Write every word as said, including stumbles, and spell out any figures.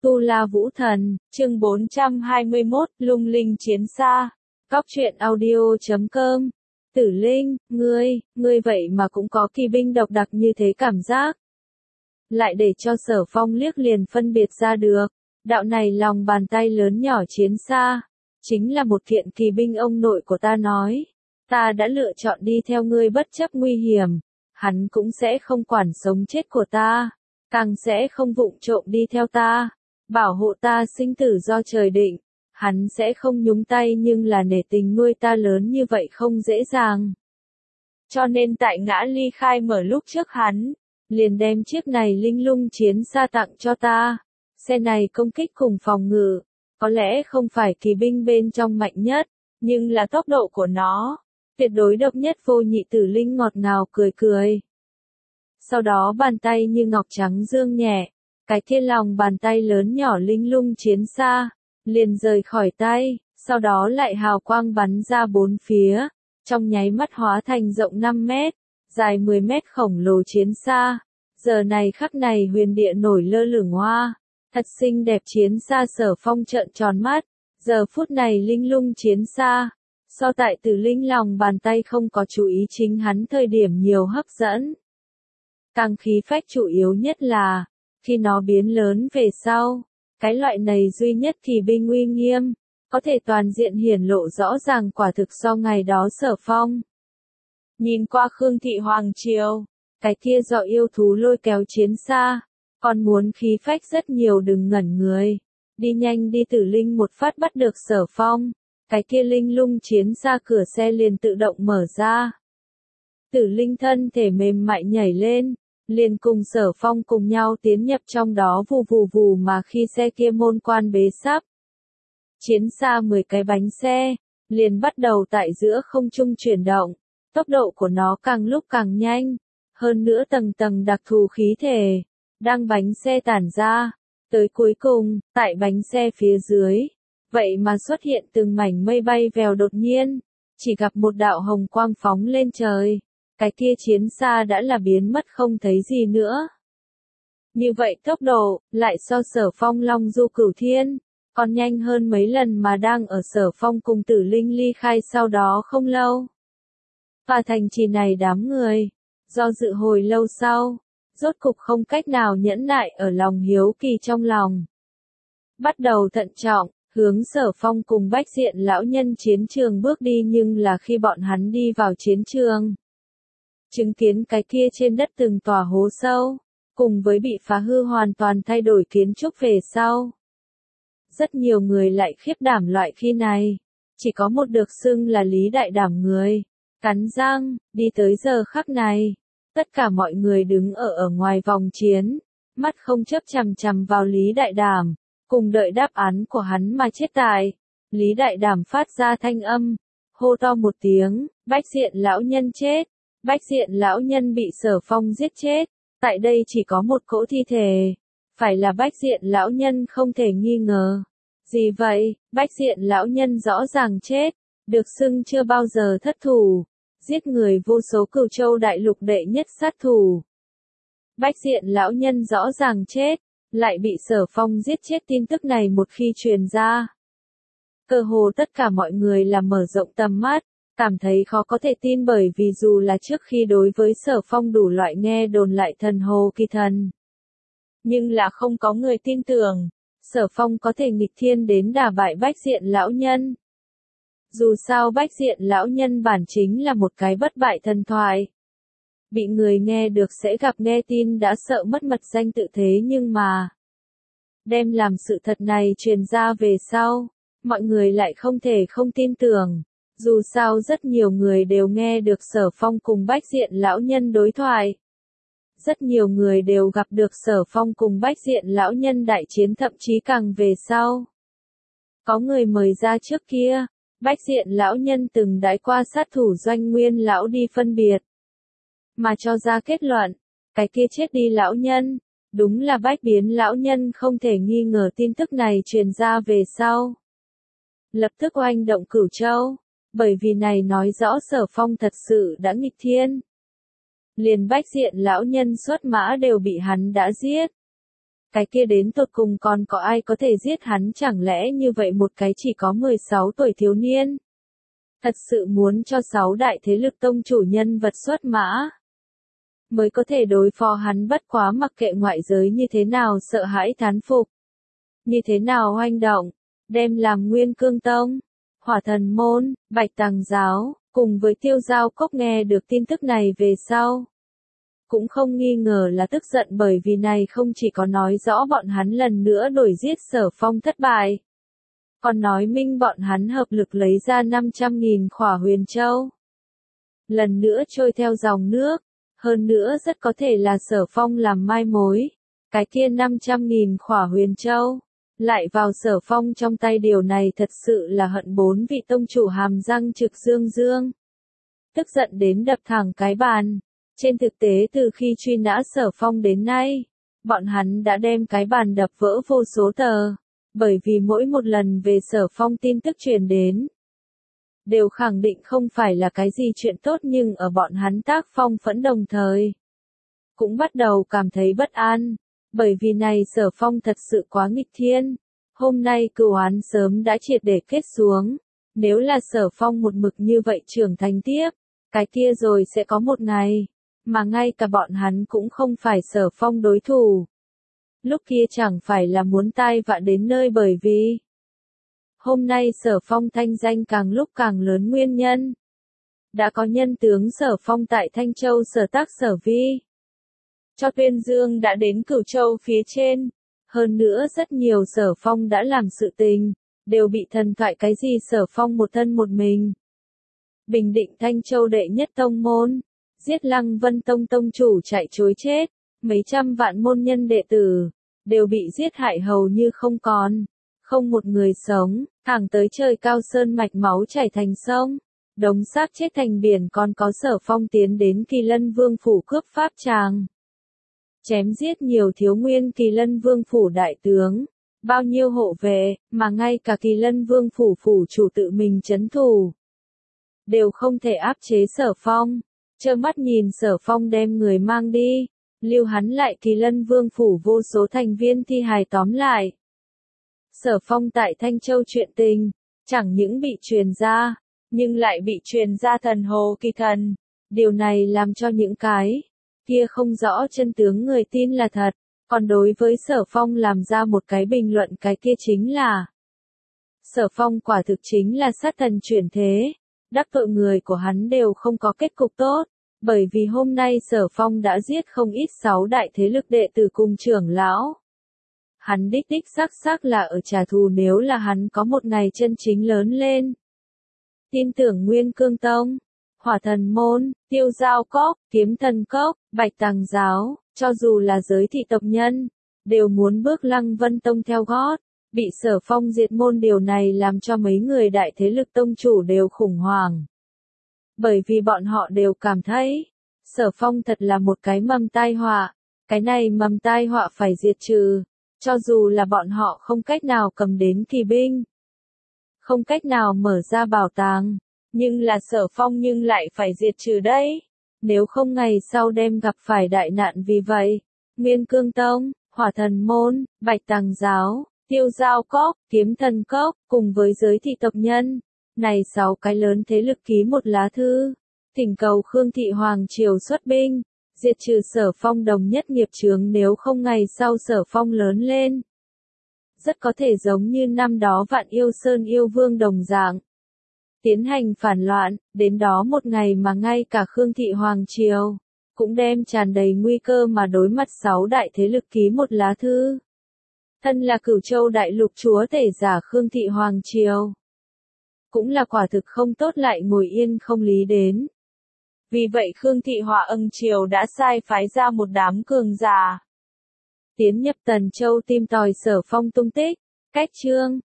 Tu La Vũ Thần, chương bốn trăm hai mươi mốt, Lung Linh Chiến Xa. Cóc truyện audio chấm com. Tử Linh, ngươi, ngươi vậy mà cũng có kỳ binh độc đặc như thế cảm giác. Lại để cho Sở Phong liếc liền phân biệt ra được. Đạo này lòng bàn tay lớn nhỏ chiến xa. Chính là một kiện kỳ binh ông nội của ta nói. Ta đã lựa chọn đi theo ngươi bất chấp nguy hiểm. Hắn cũng sẽ không quản sống chết của ta. Càng sẽ không vụng trộm đi theo ta. Bảo hộ ta sinh tử do trời định, hắn sẽ không nhúng tay nhưng là nể tình nuôi ta lớn như vậy không dễ dàng. Cho nên tại ngã ly khai mở lúc trước hắn, liền đem chiếc này linh lung chiến xa tặng cho ta. Xe này công kích cùng phòng ngự, có lẽ không phải kỳ binh bên trong mạnh nhất, nhưng là tốc độ của nó, tuyệt đối độc nhất vô nhị. Tử Linh ngọt ngào cười cười. Sau đó bàn tay như ngọc trắng dương nhẹ. Cái kia lòng bàn tay lớn nhỏ linh lung chiến xa, liền rời khỏi tay, sau đó lại hào quang bắn ra bốn phía, trong nháy mắt hóa thành rộng năm mét, dài mười mét khổng lồ chiến xa. Giờ này khắc này huyền địa nổi lơ lửng hoa, thật xinh đẹp chiến xa. Sở Phong trợn tròn mắt, giờ phút này linh lung chiến xa, so tại Tử Linh lòng bàn tay không có chú ý chính hắn thời điểm nhiều hấp dẫn. Càng khí phách chủ yếu nhất là, khi nó biến lớn về sau, cái loại này duy nhất kỳ binh uy nghiêm, có thể toàn diện hiển lộ rõ ràng quả thực so ngày đó Sở Phong. Nhìn qua Khương Thị Hoàng Triều, cái kia do yêu thú lôi kéo chiến xa, còn muốn khí phách rất nhiều. Đừng ngẩn người, đi nhanh đi. Tử Linh một phát bắt được Sở Phong, cái kia linh lung chiến xa cửa xe liền tự động mở ra. Tử Linh thân thể mềm mại nhảy lên, liền cùng Sở Phong cùng nhau tiến nhập trong đó. Vù vù vù mà khi xe kia môn quan bế sắp, chiến xa mười cái bánh xe, liền bắt đầu tại giữa không trung chuyển động, tốc độ của nó càng lúc càng nhanh, hơn nữa tầng tầng đặc thù khí thể, đang bánh xe tản ra, tới cuối cùng, tại bánh xe phía dưới, vậy mà xuất hiện từng mảnh mây bay vèo. Đột nhiên, chỉ gặp một đạo hồng quang phóng lên trời. Cái kia chiến xa đã là biến mất không thấy gì nữa. Như vậy tốc độ, lại so Sở Phong Long Du Cửu Thiên, còn nhanh hơn mấy lần mà đang ở Sở Phong cùng Tử Linh ly khai sau đó không lâu. Và thành trì này đám người, do dự hồi lâu sau, rốt cục không cách nào nhẫn nại ở lòng hiếu kỳ trong lòng. Bắt đầu thận trọng, hướng Sở Phong cùng Bách Diện lão nhân chiến trường bước đi. Nhưng là khi bọn hắn đi vào chiến trường, chứng kiến cái kia trên đất từng tòa hố sâu, cùng với bị phá hư hoàn toàn thay đổi kiến trúc về sau. Rất nhiều người lại khiếp đảm. Loại khi này, chỉ có một được xưng là Lý Đại Đảm người, cắn răng, đi tới giờ khắc này. Tất cả mọi người đứng ở ở ngoài vòng chiến, mắt không chớp chằm chằm vào Lý Đại Đảm, cùng đợi đáp án của hắn mà chết tại. Lý Đại Đảm phát ra thanh âm, hô to một tiếng, Bách Diện lão nhân chết. Bách Diện lão nhân bị Sở Phong giết chết, tại đây chỉ có một cỗ thi thể, phải là Bách Diện lão nhân không thể nghi ngờ. Gì vậy? Bách Diện lão nhân rõ ràng chết, được xưng chưa bao giờ thất thủ, giết người vô số, Cửu Châu đại lục đệ nhất sát thủ. Bách Diện lão nhân rõ ràng chết, lại bị Sở Phong giết chết. Tin tức này một khi truyền ra, cơ hồ tất cả mọi người là mở rộng tầm mắt, cảm thấy khó có thể tin. Bởi vì dù là trước khi đối với Sở Phong đủ loại nghe đồn lại thần hồ kỳ thần, nhưng là không có người tin tưởng, Sở Phong có thể nghịch thiên đến đả bại Bách Diện lão nhân. Dù sao Bách Diện lão nhân bản chính là một cái bất bại thần thoại. Bị người nghe được sẽ gặp nghe tin đã sợ mất mật danh tự. Thế nhưng mà, đem làm sự thật này truyền ra về sau, mọi người lại không thể không tin tưởng. Dù sao rất nhiều người đều nghe được Sở Phong cùng Bách Diện lão nhân đối thoại. Rất nhiều người đều gặp được Sở Phong cùng Bách Diện lão nhân đại chiến, thậm chí càng về sau. Có người mời ra trước kia, Bách Diện lão nhân từng đãi qua sát thủ Doanh Nguyên lão đi phân biệt, mà cho ra kết luận, cái kia chết đi lão nhân, đúng là Bách Biến lão nhân. Không thể nghi ngờ. Tin tức này truyền ra về sau, lập tức oanh động Cửu Châu. Bởi vì này nói rõ Sở Phong thật sự đã nghịch thiên. Liền Bách Diện lão nhân xuất mã đều bị hắn đã giết. cái kia đến tột cùng còn có ai có thể giết hắn, chẳng lẽ như vậy một cái chỉ có mười sáu tuổi thiếu niên. Thật sự muốn cho sáu đại thế lực tông chủ nhân vật xuất mã. Mới có thể đối phó hắn, bất quá mặc kệ ngoại giới như thế nào sợ hãi thán phục. Như thế nào hoành động, đem làm Nguyên Cương Tông, Hỏa Thần Môn, Bạch Tàng Giáo, cùng với Tiêu Giao Cốc nghe được tin tức này về sau. Cũng không nghi ngờ là tức giận, bởi vì này không chỉ có nói rõ bọn hắn lần nữa đuổi giết Sở Phong thất bại. Còn nói minh bọn hắn hợp lực lấy ra năm trăm nghìn khỏa huyền châu. Lần nữa trôi theo dòng nước, hơn nữa rất có thể là Sở Phong làm mai mối. Cái kia năm trăm nghìn khỏa huyền châu, lại vào Sở Phong trong tay, điều này thật sự là hận bốn vị tông chủ hàm răng trực dương dương. Tức giận đến đập thẳng cái bàn. Trên thực tế từ khi truy nã Sở Phong đến nay, bọn hắn đã đem cái bàn đập vỡ vô số tờ. Bởi vì mỗi một lần về Sở Phong tin tức truyền đến, đều khẳng định không phải là cái gì chuyện tốt, nhưng ở bọn hắn tác phong phẫn đồng thời, cũng bắt đầu cảm thấy bất an, bởi vì này Sở Phong thật sự quá nghịch thiên. Hôm nay cừu oán sớm đã triệt để kết xuống, nếu là Sở Phong một mực như vậy trưởng thành tiếp, cái kia rồi sẽ có một ngày, mà ngay cả bọn hắn cũng không phải Sở Phong đối thủ. Lúc kia chẳng phải là muốn tai vạ đến nơi, bởi vì hôm nay Sở Phong thanh danh càng lúc càng lớn nguyên nhân. Đã có nhân tướng Sở Phong tại Thanh Châu sở tác sở vi, cho tuyên dương đã đến Cửu Châu phía trên. Hơn nữa rất nhiều Sở Phong đã làm sự tình, đều bị thần thoại cái gì Sở Phong một thân một mình. Bình định Thanh Châu đệ nhất tông môn, giết Lăng Vân Tông tông chủ chạy trối chết, mấy trăm vạn môn nhân đệ tử, đều bị giết hại hầu như không còn, không một người sống, thẳng tới trời cao sơn mạch máu chảy thành sông, đống xác chết thành biển, còn có Sở Phong tiến đến Kỳ Lân Vương phủ cướp pháp tràng. Chém giết nhiều thiếu nguyên Kỳ Lân Vương phủ đại tướng, bao nhiêu hộ vệ, mà ngay cả Kỳ Lân Vương phủ phủ chủ tự mình trấn thủ, đều không thể áp chế Sở Phong, trơ mắt nhìn Sở Phong đem người mang đi, lưu hắn lại Kỳ Lân Vương phủ vô số thành viên thi hài tóm lại. Sở Phong tại Thanh Châu chuyện tình, chẳng những bị truyền ra, nhưng lại bị truyền ra thần hồ kỳ thần. Điều này làm cho những cái kia không rõ chân tướng người tin là thật, còn đối với Sở Phong làm ra một cái bình luận, cái kia chính là Sở Phong quả thực chính là sát thần chuyển thế, đắc tội người của hắn đều không có kết cục tốt, bởi vì hôm nay Sở Phong đã giết không ít sáu đại thế lực đệ tử cùng trưởng lão. Hắn đích đích xác xác là ở trả thù, nếu là hắn có một ngày chân chính lớn lên. Tin tưởng Nguyên Cương Tông, Hỏa Thần Môn, Tiêu Giao Cốc, Kiếm Thần Cốc, Bạch Tàng Giáo, cho dù là giới thị tộc nhân, đều muốn bước Lăng Vân Tông theo gót, bị Sở Phong diệt môn. Điều này làm cho mấy người đại thế lực tông chủ đều khủng hoảng. Bởi vì bọn họ đều cảm thấy, Sở Phong thật là một cái mầm tai họa, cái này mầm tai họa phải diệt trừ, cho dù là bọn họ không cách nào cầm đến kỳ binh, không cách nào mở ra bảo tàng, nhưng là Sở Phong nhưng lại phải diệt trừ đấy, nếu không ngày sau đem gặp phải đại nạn. Vì vậy, Nguyên Cương Tông, Hỏa Thần Môn, Bạch Tàng Giáo, Tiêu Giao Cốc, Kiếm Thần Cốc, cùng với giới thị tộc nhân, này sáu cái lớn thế lực ký một lá thư, thỉnh cầu Khương Thị Hoàng Triều xuất binh, diệt trừ Sở Phong đồng nhất nghiệp chướng, nếu không ngày sau Sở Phong lớn lên, rất có thể giống như năm đó Vạn Yêu Sơn yêu vương đồng dạng, tiến hành phản loạn, đến đó một ngày mà ngay cả Khương Thị Hoàng Triều cũng đem tràn đầy nguy cơ mà đối mặt sáu đại thế lực ký một lá thư. Thân là Cửu Châu đại lục chúa tể giả Khương Thị Hoàng Triều, cũng là quả thực không tốt lại ngồi yên không lý đến. Vì vậy Khương Thị Hỏa Ưng Triều đã sai phái ra một đám cường giả, tiến nhập Tần Châu tìm tòi Sở Phong tung tích. Cách chương